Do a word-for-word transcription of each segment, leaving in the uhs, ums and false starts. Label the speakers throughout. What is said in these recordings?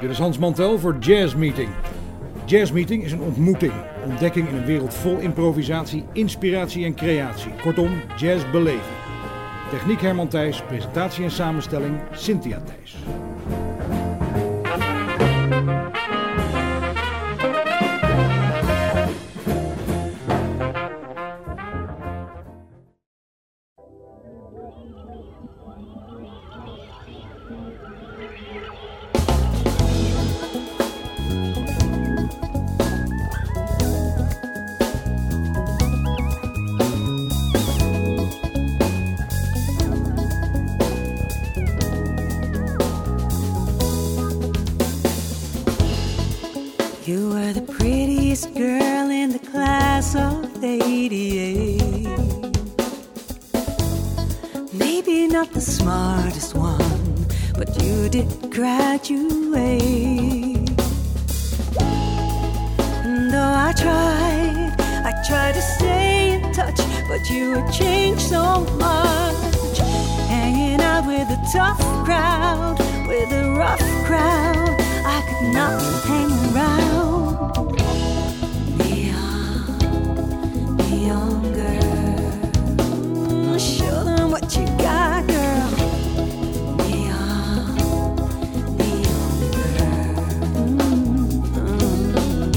Speaker 1: Dit is Hans Mantel voor Jazz Meeting. Jazz Meeting is een ontmoeting, ontdekking in een wereld vol improvisatie, inspiratie en creatie. Kortom, jazz beleven. Techniek Herman Thijs, presentatie en samenstelling Cynthia Thijs.
Speaker 2: You were the prettiest girl in the class of eighty-eight. Maybe not the smartest one, but you did graduate. And though I tried, I tried to stay in touch, but you had changed so much. Hanging out with a tough crowd, with a rough crowd, I could not hang around. Neon, neon girl, show them what you got, girl. Neon, neon girl. Mm-hmm.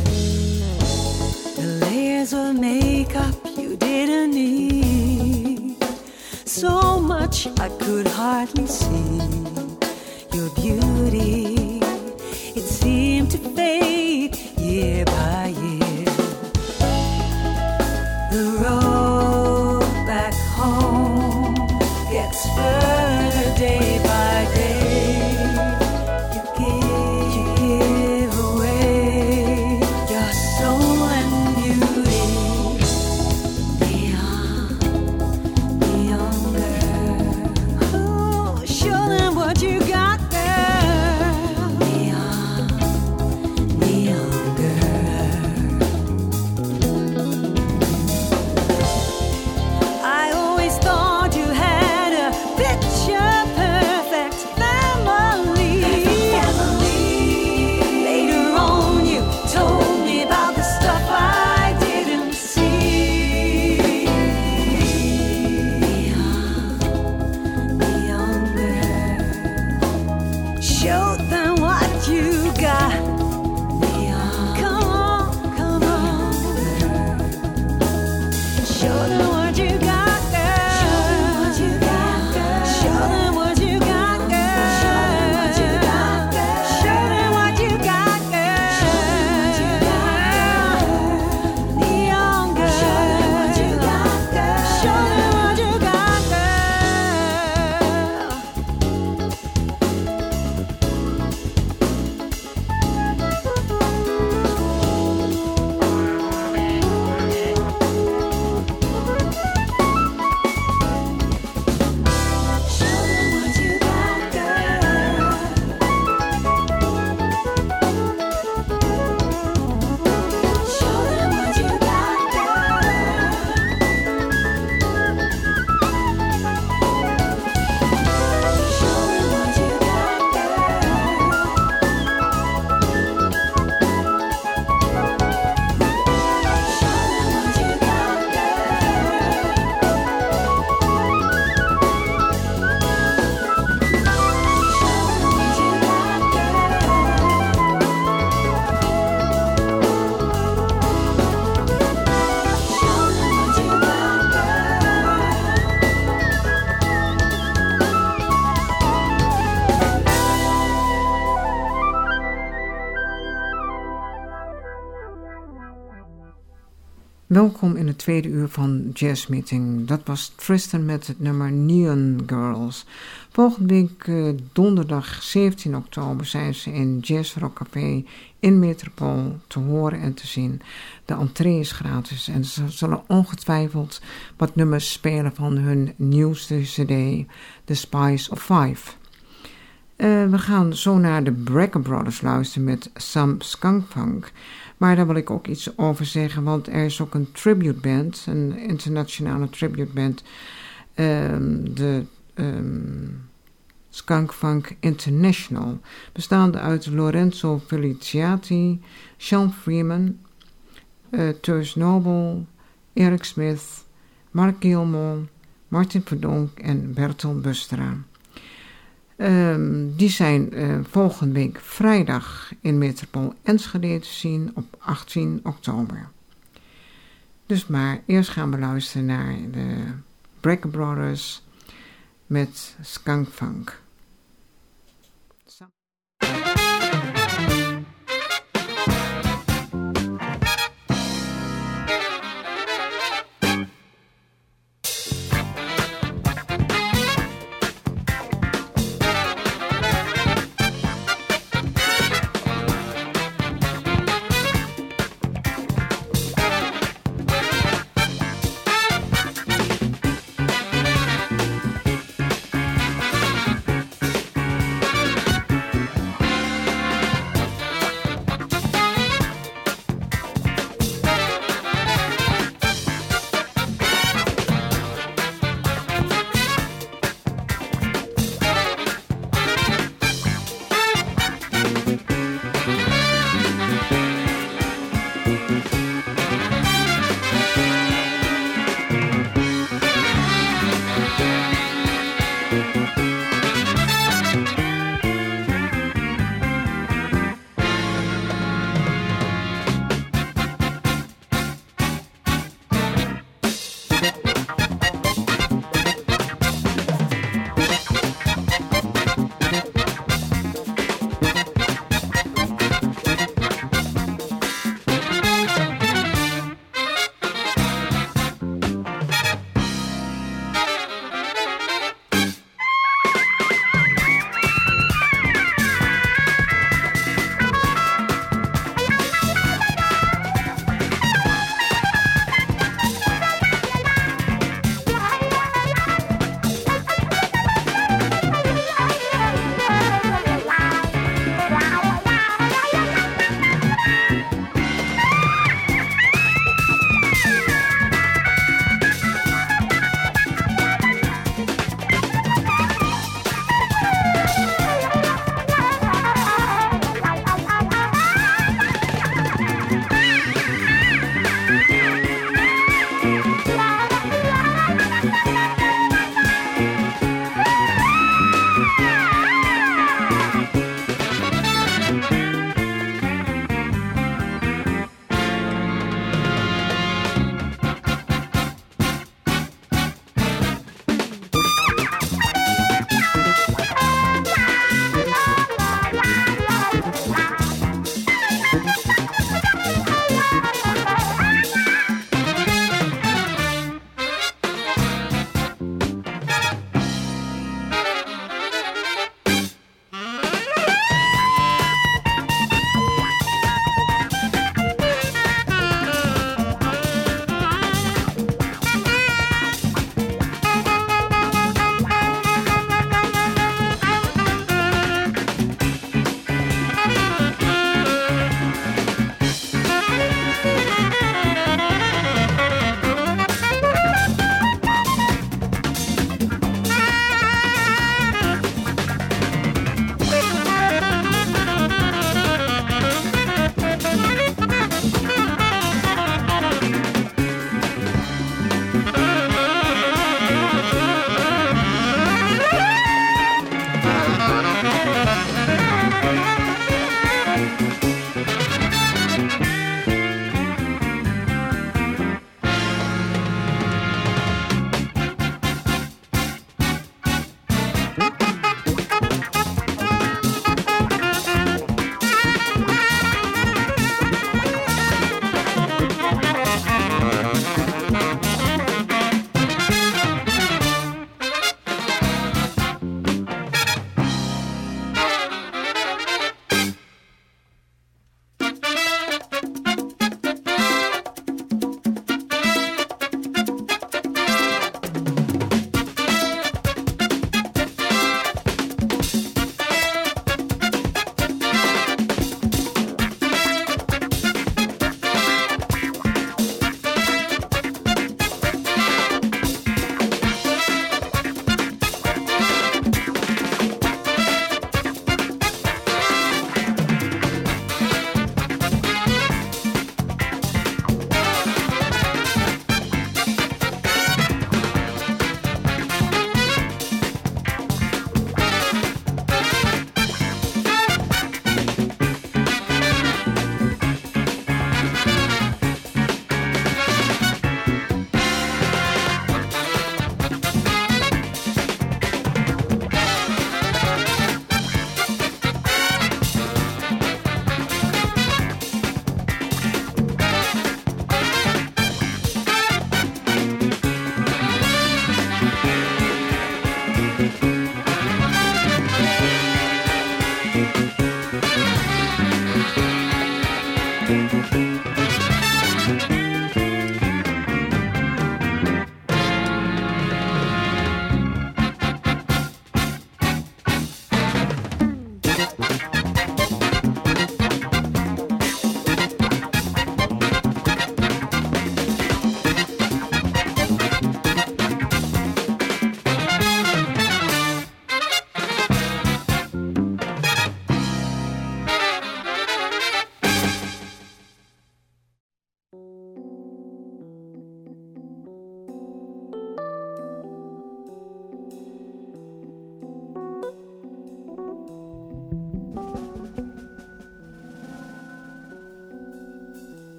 Speaker 2: The layers of makeup you didn't need, so much I could hardly see. Your beauty, it seemed to fade year by year. The road back home gets further day by day. You give, you give away your soul and beauty. Neon, neon girl, oh, show them what you got.
Speaker 3: Welkom in het tweede uur van Jazz Meeting. Dat was Tristan met het nummer Neon Girls. Volgende week uh, donderdag zeventien oktober zijn ze in Jazz Rock Café in Metropool te horen en te zien. De entree is gratis en ze zullen ongetwijfeld wat nummers spelen van hun nieuwste cd, The Spice of Five. Uh, we gaan zo naar de Brecker Brothers luisteren met Some Skunk Funk. Maar daar wil ik ook iets over zeggen, want er is ook een tribute band, een internationale tribute band. Um, de um, Skunk Funk International, bestaande uit Lorenzo Feliciati, Sean Freeman, uh, Thurs Noble, Eric Smith, Mark Gilmore, Martin Verdonk en Bertel Bustra. Um, die zijn uh, volgende week vrijdag in Metropool Enschede te zien op achttien oktober. Dus maar eerst gaan we luisteren naar de Brecker Brothers met Skunk Funk.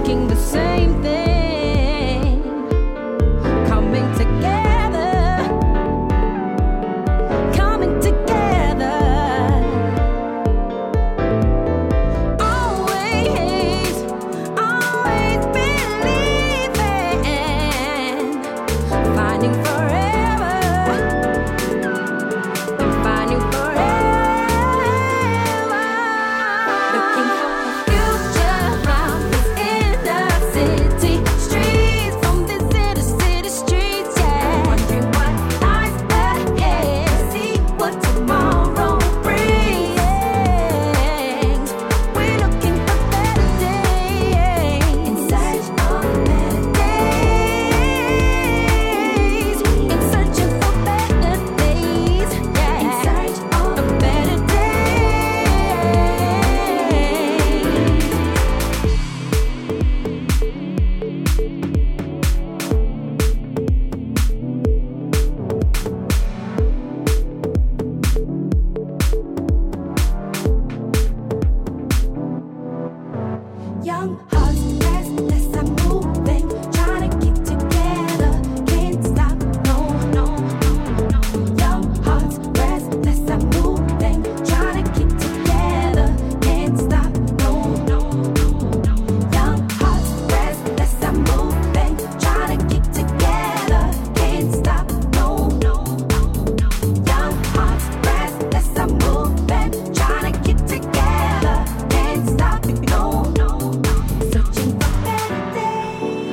Speaker 2: thinking the same thing, coming together, coming together, always, always believing, finding forever, finding forever, looking for a future from this inner city streets, from this inner city streets, yeah. Wondering what lies ahead, see what tomorrow brings. We're looking for better days, in search of better days, in searching for better days, yeah. In search of better days. Young hearts restless and moving, trying to get together, can't stop, no, no, no, no. Young hearts restless and moving, trying to get together, can't stop, no, no, no, no. Young hearts restless and moving, trying to get together, can't stop, no, no, no, no. Young hearts restless and moving, trying to get together, can't stop, no, no, no. Searching for better days.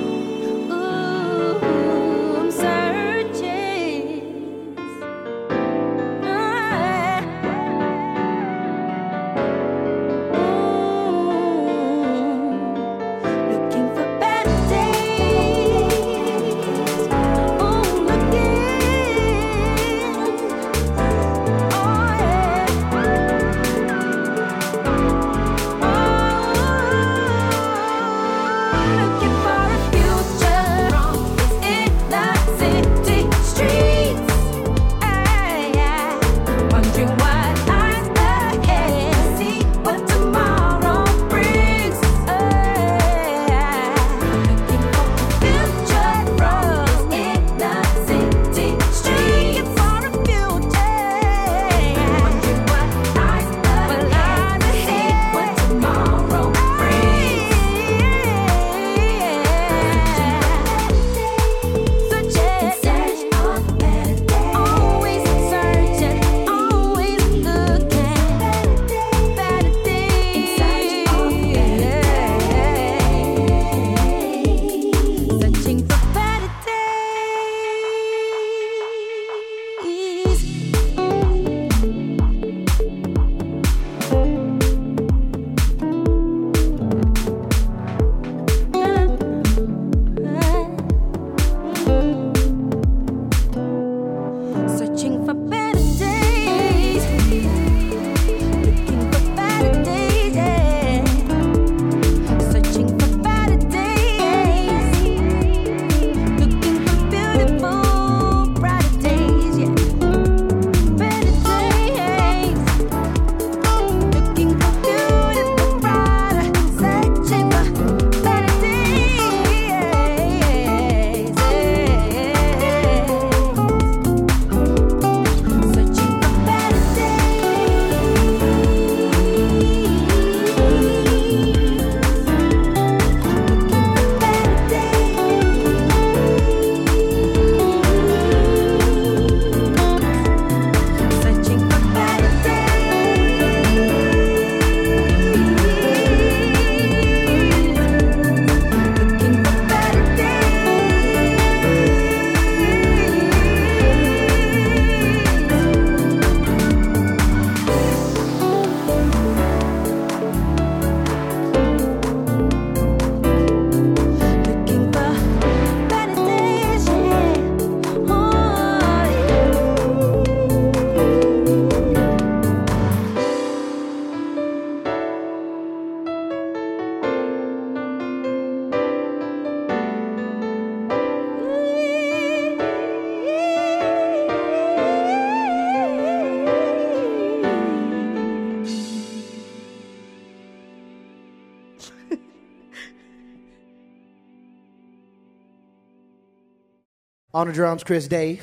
Speaker 4: On the drums, Chris Dave.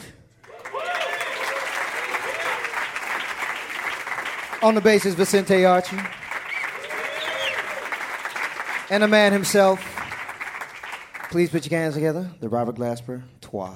Speaker 4: On the bass is Vicente Archie. And the man himself. Please put your hands together. The Robert Glasper Trois.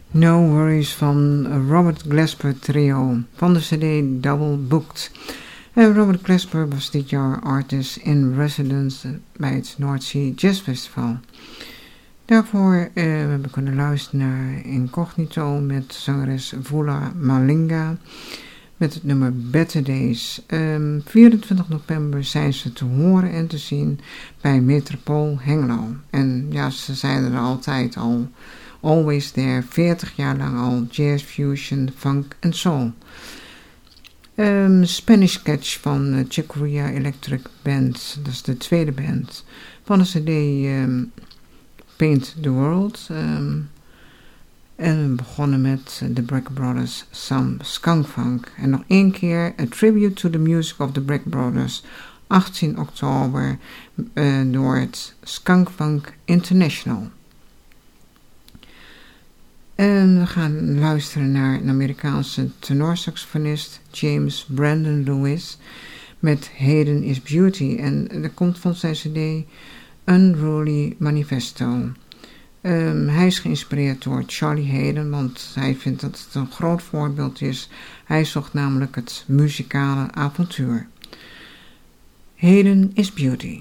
Speaker 3: No Worries van Robert Glasper Trio van de cd Double Booked. En Robert Glasper was dit jaar artist in residence bij het North Sea Jazz Festival. Daarvoor uh, we hebben kunnen luisteren naar Incognito met zangeres Vula Malinga met het nummer Better Days. Um, vierentwintig november zijn ze te horen en te zien bij Metropool Hengelo. En ja, ze zijn er altijd al, always there, veertig jaar lang al, jazz, fusion, funk en soul. Um, Spanish Catch van uh, Chick Corea Electric Band, dat is de tweede band van de cd um, Paint the World. Um, en we begonnen met uh, The Brecker Brothers, Some Skunk Funk. En nog één keer A Tribute to the Music of the Brecker Brothers, achttien oktober, uh, door het Skunk Funk International. En we gaan luisteren naar een Amerikaanse tenorsaxofonist, James Brandon Lewis, met Hayden is Beauty. En dat komt van zijn cd Unruly Manifesto. Um, hij is geïnspireerd door Charlie Hayden, want hij vindt dat het een groot voorbeeld is. Hij zocht namelijk het muzikale avontuur. Hayden is Beauty.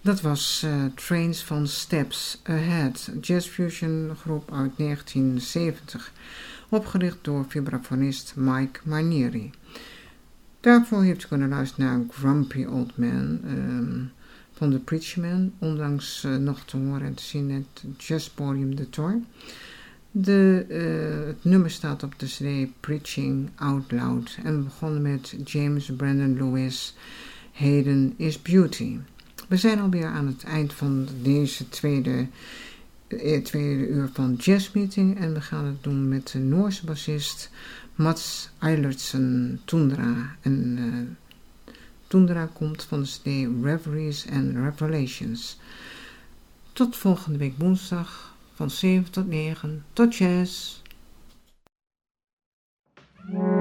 Speaker 3: Dat was uh, Trains van Steps Ahead, jazzfusion groep uit negentien zeventig, opgericht door vibrafonist Mike Mainieri. Daarvoor heeft u kunnen luisteren naar Grumpy Old Man um, van The Preacherman, ondanks uh, nog te horen en te zien het jazzpodium de Tor. De, uh, het nummer staat op de cd Preaching Out Loud en we begonnen met James Brandon Lewis, Hayden is Beauty. We zijn alweer aan het eind van deze tweede, eh, tweede uur van Jazzmeeting en we gaan het doen met de Noorse bassist Mats Eilertsen Tundra. En uh, Tundra komt van de cd Reveries and Revelations. Tot volgende week woensdag van zeven tot negen. Tot jazz!